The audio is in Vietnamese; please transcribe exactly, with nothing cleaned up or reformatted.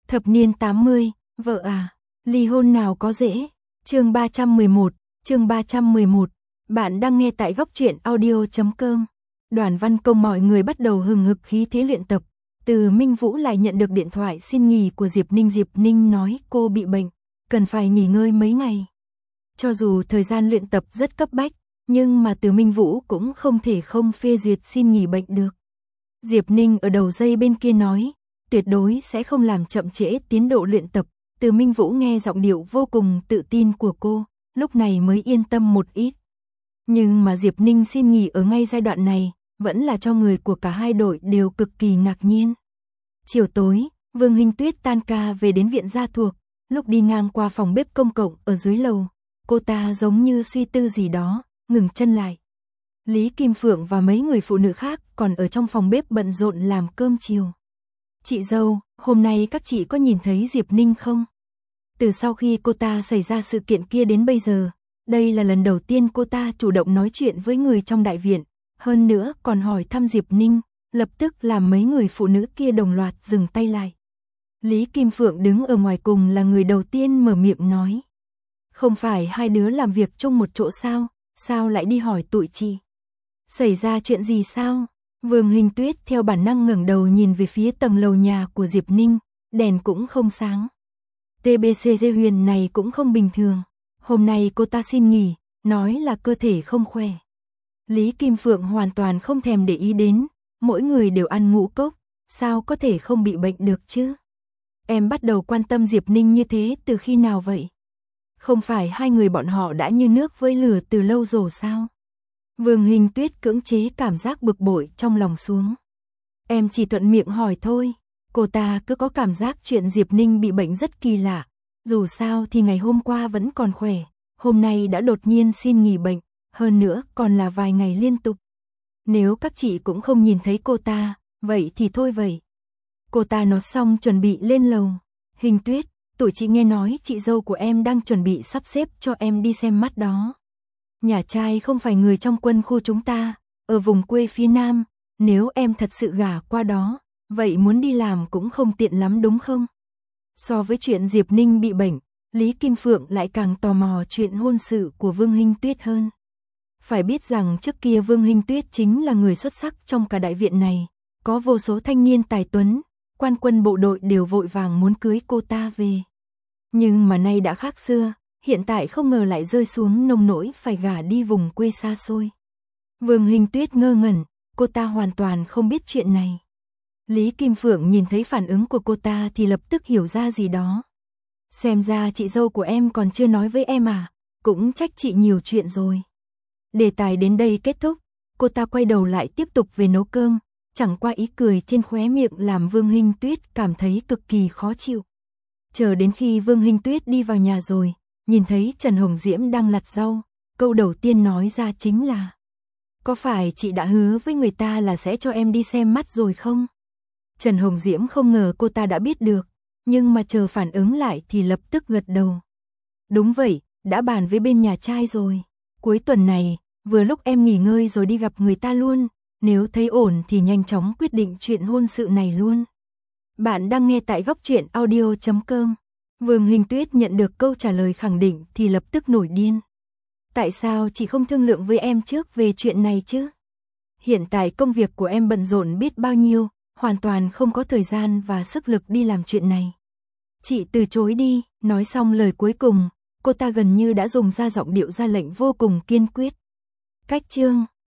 Thập niên tám mươi, vợ à, ly hôn nào có dễ. Chương ba trăm mười một, chương ba trăm mười một. Bạn đang nghe tại góc truyện audio chấm com. Đoàn văn công mọi người bắt đầu hừng hực khí thế luyện tập. Từ Minh Vũ lại nhận được điện thoại xin nghỉ của Diệp Ninh. Diệp Ninh nói cô bị bệnh, cần phải nghỉ ngơi mấy ngày. Cho dù thời gian luyện tập rất cấp bách, nhưng mà từ Minh Vũ cũng không thể không phê duyệt xin nghỉ bệnh được. Diệp Ninh ở đầu dây bên kia nói, tuyệt đối sẽ không làm chậm trễ tiến độ luyện tập. Từ Minh Vũ nghe giọng điệu vô cùng tự tin của cô, lúc này mới yên tâm một ít. Nhưng mà Diệp Ninh xin nghỉ ở ngay giai đoạn này, vẫn là cho người của cả hai đội đều cực kỳ ngạc nhiên. Chiều tối, Vương Hinh Tuyết tan ca về đến viện gia thuộc, lúc đi ngang qua phòng bếp công cộng ở dưới lầu, cô ta giống như suy tư gì đó, ngừng chân lại. Lý Kim Phượng và mấy người phụ nữ khác còn ở trong phòng bếp bận rộn làm cơm chiều. Chị dâu, hôm nay các chị có nhìn thấy Diệp Ninh không? Từ sau khi cô ta xảy ra sự kiện kia đến bây giờ, đây là lần đầu tiên cô ta chủ động nói chuyện với người trong đại viện, hơn nữa còn hỏi thăm Diệp Ninh, lập tức làm mấy người phụ nữ kia đồng loạt dừng tay lại. Lý Kim Phượng đứng ở ngoài cùng là người đầu tiên mở miệng nói. Không phải hai đứa làm việc chung một chỗ sao, sao lại đi hỏi tụi chị? Xảy ra chuyện gì sao? Vương Hinh Tuyết theo bản năng ngẩng đầu nhìn về phía tầng lầu nhà của Diệp Ninh, đèn cũng không sáng. tê bê xê Dê Huyền này cũng không bình thường, hôm nay cô ta xin nghỉ, nói là cơ thể không khỏe. Lý Kim Phượng hoàn toàn không thèm để ý đến, mỗi người đều ăn ngũ cốc, sao có thể không bị bệnh được chứ? Em bắt đầu quan tâm Diệp Ninh như thế từ khi nào vậy? Không phải hai người bọn họ đã như nước với lửa từ lâu rồi sao? Vương Hinh Tuyết cưỡng chế cảm giác bực bội trong lòng xuống. Em chỉ thuận miệng hỏi thôi, cô ta cứ có cảm giác chuyện Diệp Ninh bị bệnh rất kỳ lạ, dù sao thì ngày hôm qua vẫn còn khỏe, hôm nay đã đột nhiên xin nghỉ bệnh, hơn nữa còn là vài ngày liên tục. Nếu các chị cũng không nhìn thấy cô ta, vậy thì thôi vậy. Cô ta nói xong chuẩn bị lên lầu. Hình Tuyết, tụi chị nghe nói chị dâu của em đang chuẩn bị sắp xếp cho em đi xem mắt đó. Nhà trai không phải người trong quân khu chúng ta, ở vùng quê phía Nam, nếu em thật sự gả qua đó, vậy muốn đi làm cũng không tiện lắm đúng không? So với chuyện Diệp Ninh bị bệnh, Lý Kim Phượng lại càng tò mò chuyện hôn sự của Vương Hinh Tuyết hơn. Phải biết rằng trước kia Vương Hinh Tuyết chính là người xuất sắc trong cả đại viện này, có vô số thanh niên tài tuấn, quan quân bộ đội đều vội vàng muốn cưới cô ta về. Nhưng mà nay đã khác xưa, hiện tại không ngờ lại rơi xuống nông nỗi phải gả đi vùng quê xa xôi. Vương Hinh Tuyết ngơ ngẩn, cô ta hoàn toàn không biết chuyện này. Lý Kim Phượng nhìn thấy phản ứng của cô ta thì lập tức hiểu ra gì đó. Xem ra chị dâu của em còn chưa nói với em à, cũng trách chị nhiều chuyện rồi. Đề tài đến đây kết thúc, cô ta quay đầu lại tiếp tục về nấu cơm, chẳng qua ý cười trên khóe miệng làm Vương Hinh Tuyết cảm thấy cực kỳ khó chịu. Chờ đến khi Vương Hinh Tuyết đi vào nhà rồi, nhìn thấy Trần Hồng Diễm đang lặt rau, câu đầu tiên nói ra chính là: có phải chị đã hứa với người ta là sẽ cho em đi xem mắt rồi không? Trần Hồng Diễm không ngờ cô ta đã biết được, nhưng mà chờ phản ứng lại thì lập tức gật đầu. Đúng vậy, đã bàn với bên nhà trai rồi. Cuối tuần này, vừa lúc em nghỉ ngơi rồi đi gặp người ta luôn, nếu thấy ổn thì nhanh chóng quyết định chuyện hôn sự này luôn. Bạn đang nghe tại góc truyện audio chấm com. Vương Hinh Tuyết nhận được câu trả lời khẳng định thì lập tức nổi điên. Tại sao chị không thương lượng với em trước về chuyện này chứ? Hiện tại công việc của em bận rộn biết bao nhiêu, hoàn toàn không có thời gian và sức lực đi làm chuyện này. Chị từ chối đi, nói xong lời cuối cùng, cô ta gần như đã dùng ra giọng điệu ra lệnh vô cùng kiên quyết. Cách chương